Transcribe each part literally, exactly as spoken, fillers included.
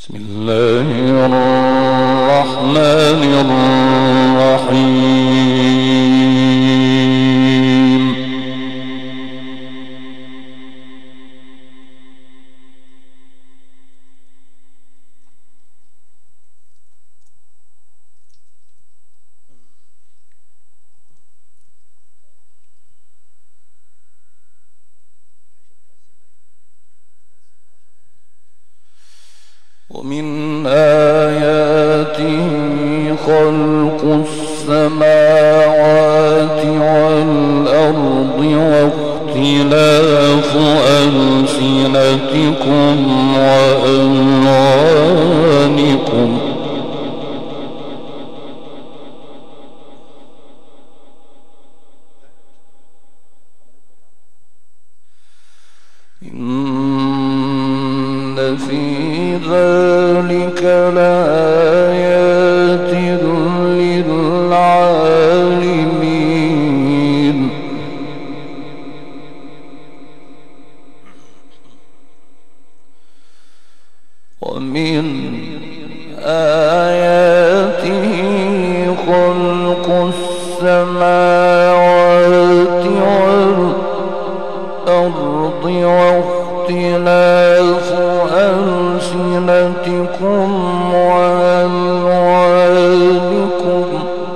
بسم الله الرحمن الرحيم. ومن آياته خلق السماوات والأرض واختلاف ألسنتكم وألوانكم إن في ذلك لآيات للعالمين. ومن آياته خلق السماوات والأرض واختلاف ألسنتكم وألوانكم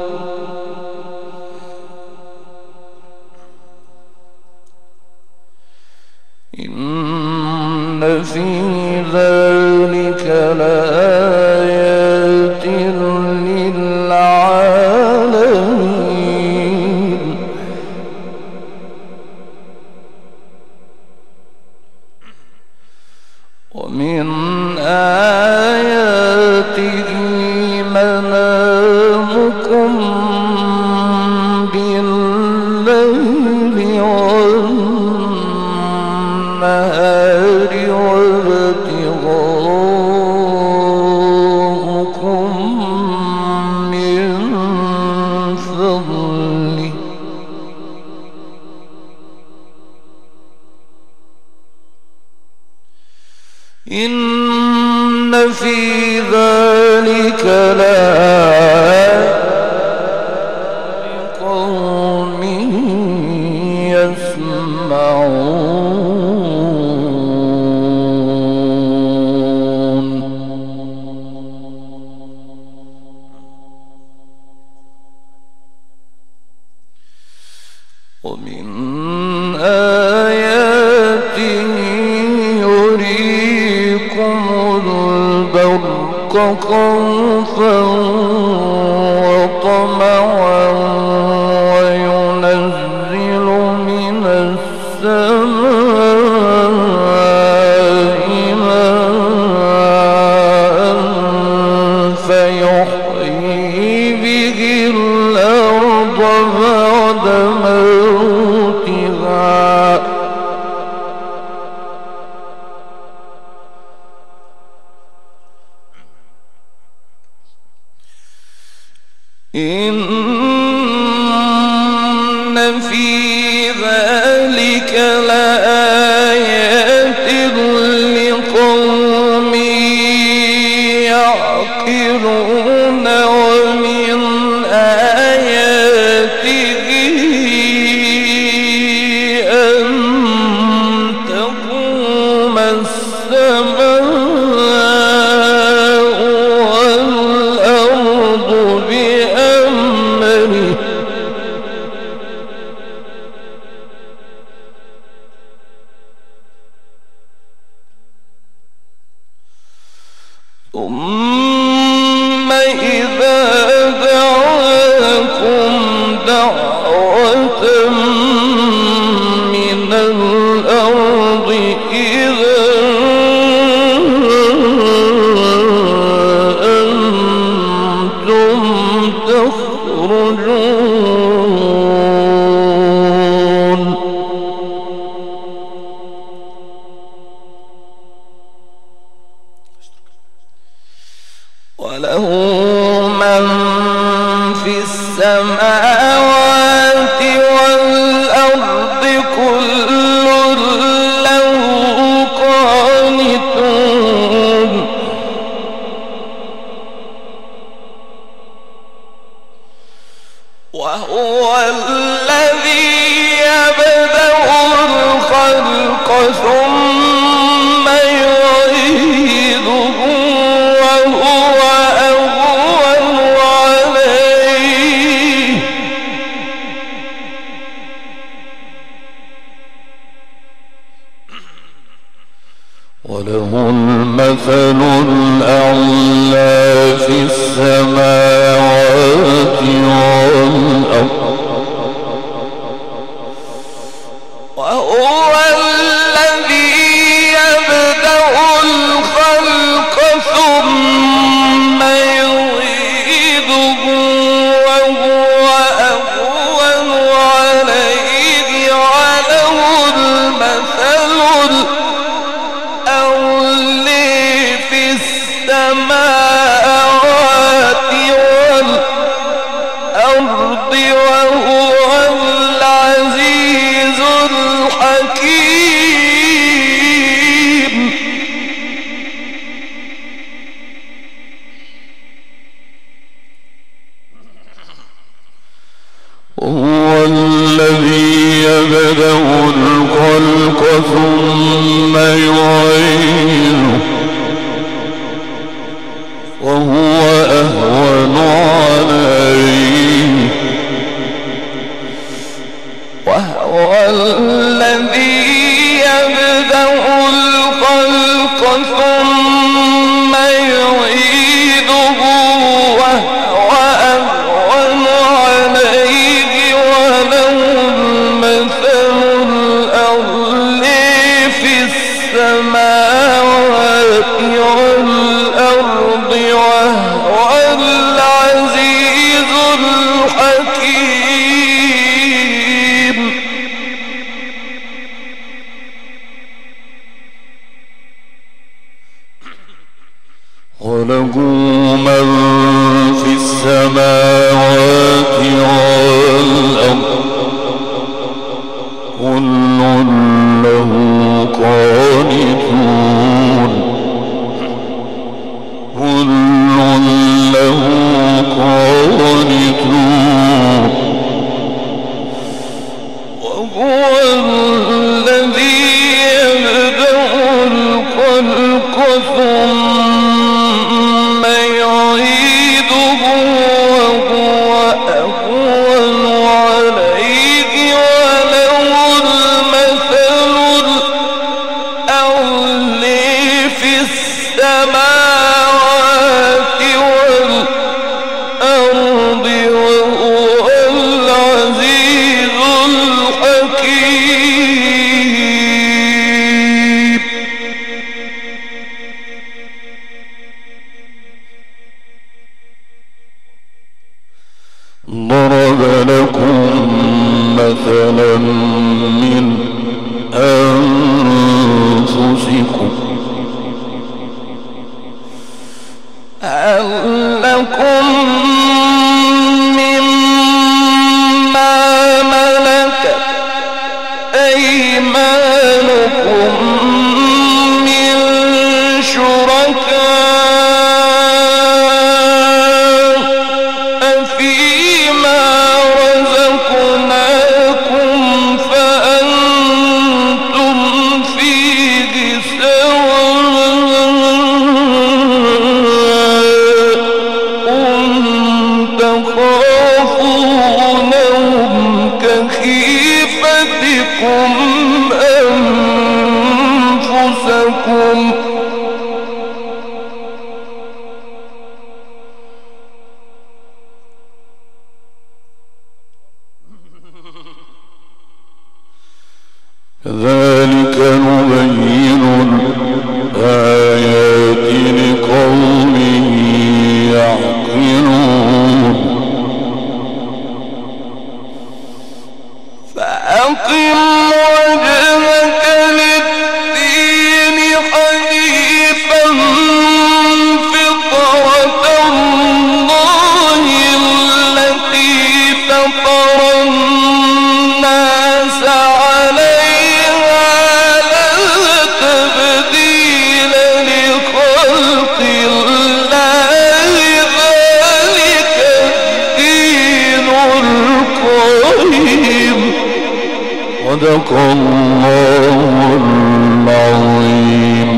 إن في ذلك لآيات للعالمين. ومن آياته منامكم بالليل والنهار وابتغاؤكم من فضله إن في ذلك لآيات لقوم يسمعون. ومن آياته البرق خوفا وطمعا وينزل من السماء ماء فيحيي به الأرض بعد موتها إن في ذلك لآيات لقوم يعقلون. ومن آياته أن تقوم السماء والأرض بأمره ثم إذا دعاكم دعوة من الأرض إذا أنتم تخرجون. وله من في السماوات والأرض كل له قانتون. ثم يعيده وهو أهون عليه وله المثل الأعلى في السماوات والأرض وهو الذي يبدأ الخلق ثم يعيده وهو أهون عليه وله المثل الأعلى في السماوات والأرض وهو العزيز الحكيم هو الذي يبدأ الخلق ثم يعيده وهو أهون عليه وهو الذي يبدأ الخلق ثم يعيده وهو أهون عليه وله المثل الأعلى في السماوات والأرض وهو العزيز الحكيم وله من في السماوات والأرض كل له قانتون كل له قانتون وهو الذي يبدأ الخلق ثم يعيده وهو أهون عليه وله المثل الأعلى في السماوات والأرض وهو العزيز الحكيم ضرب لكم مثلا من أنفسكم هل لكم مما ملكت أيمانكم من شركاء فيما رزقناكم فأنتم فيه سواء تخافونهم كخيفتكم أنفسكم كذلك نبين الآيات لقوم يعقلون فأقم وجهك للدين حنيفا فطرة الله التي فطر الناس عليها لا تبديل لخلق الله ذلك الدين القيم صدق الله عظيم.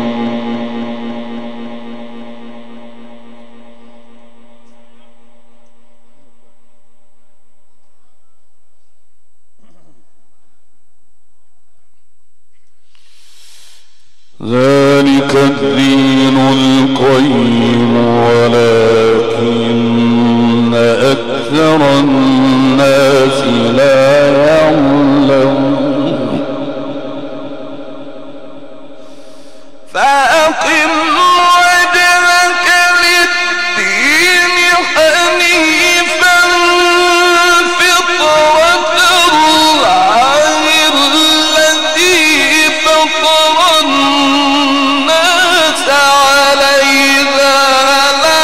ذلك الدين القيم ولكن أكثر الناس لا يعلمون. فأقم وجهك للدين حنيفا فطرة الله التي فطر الناس عليها لا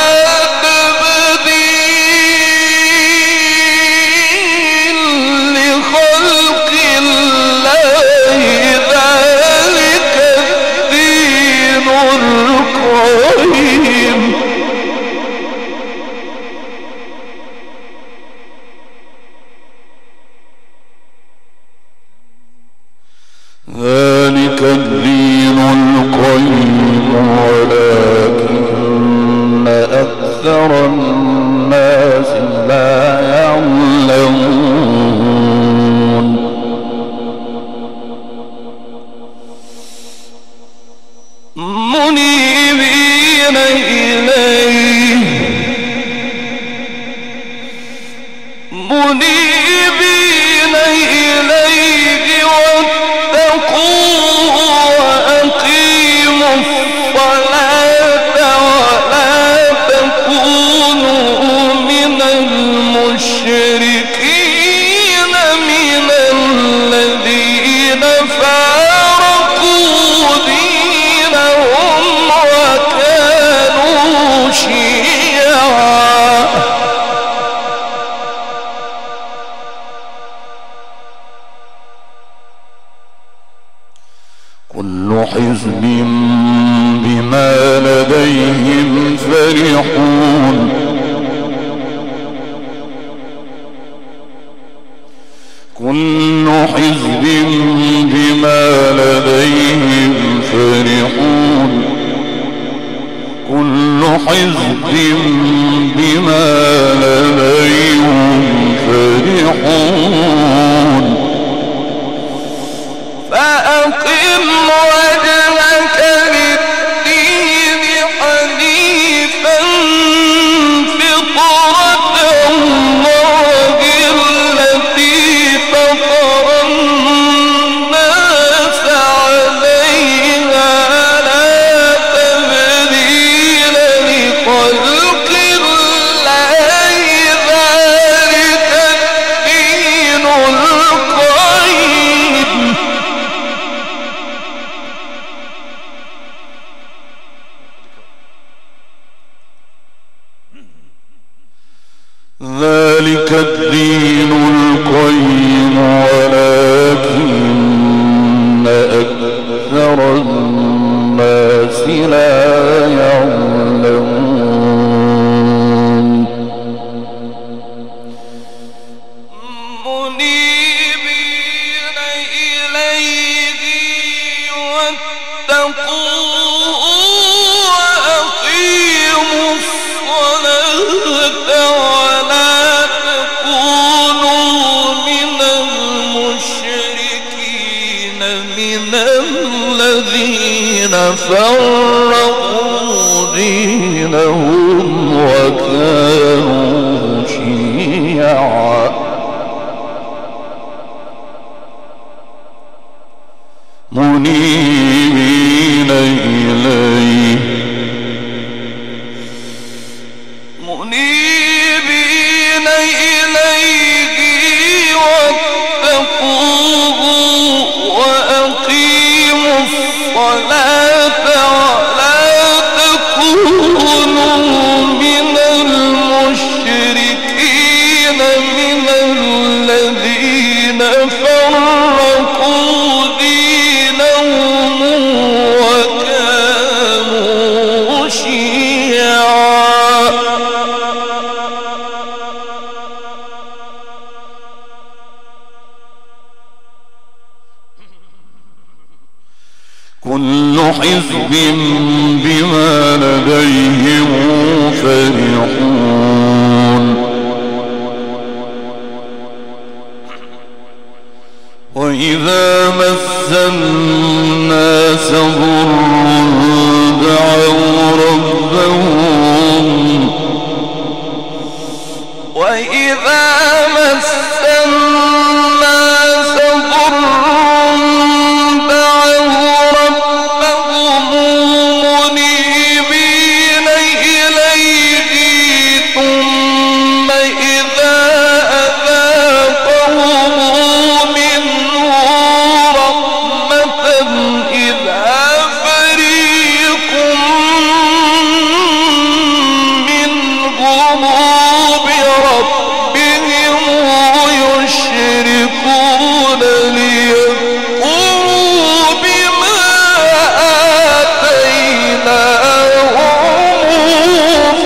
تبديل لخلق الله ذلك الدين القيم. ذلك الدين القيم ولكن أكثر الناس لا يعلمون. منيبين إليه منيبين إليه واتقوه وأقيموا الصلاة ولا تكونوا من المشركين من الذين فارقوا دينهم وكانوا شيعا. كل حزب بما لديهم فرحون. كل حزب بما لديهم فرحون. كل حزب بما لديهم فرحون. فأقم وجهك للدين حنيفا فطرة الله التي فطر الناس عليها لا تبديل لخلق الله ذلك الدين القيم. ذلك الدين القيم ولكن أكثر الناس لا يعلمون. منيبين إليه واتقوه وأقيموا الصلاة ولا تكونوا من المشركين من الذين فرقوا دينهم وكانوا شيعا. منيبين إليه منيبين إليه واتقوه وأقيموا الصلاة حزب بما لديهم فرحون وإذا مس الناس ضر دعوا ربهم وإذا مس الناس ضر دعوا ربهم منيبين إليه ثم إذا أذاقهم منه رحمة إذا فريق منهم بربهم يشركون ليكفروا بما آتيناهم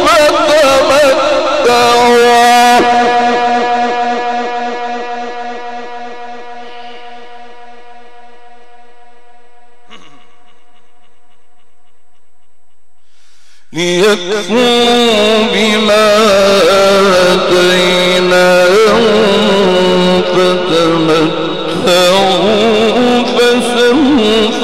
فتمتعوا ليكفروا بما آتيناهم فتمتعوا فسوف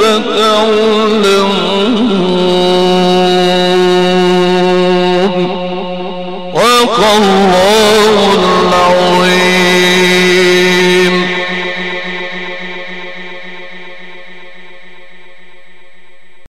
تعلمون. وقال الله العظيم.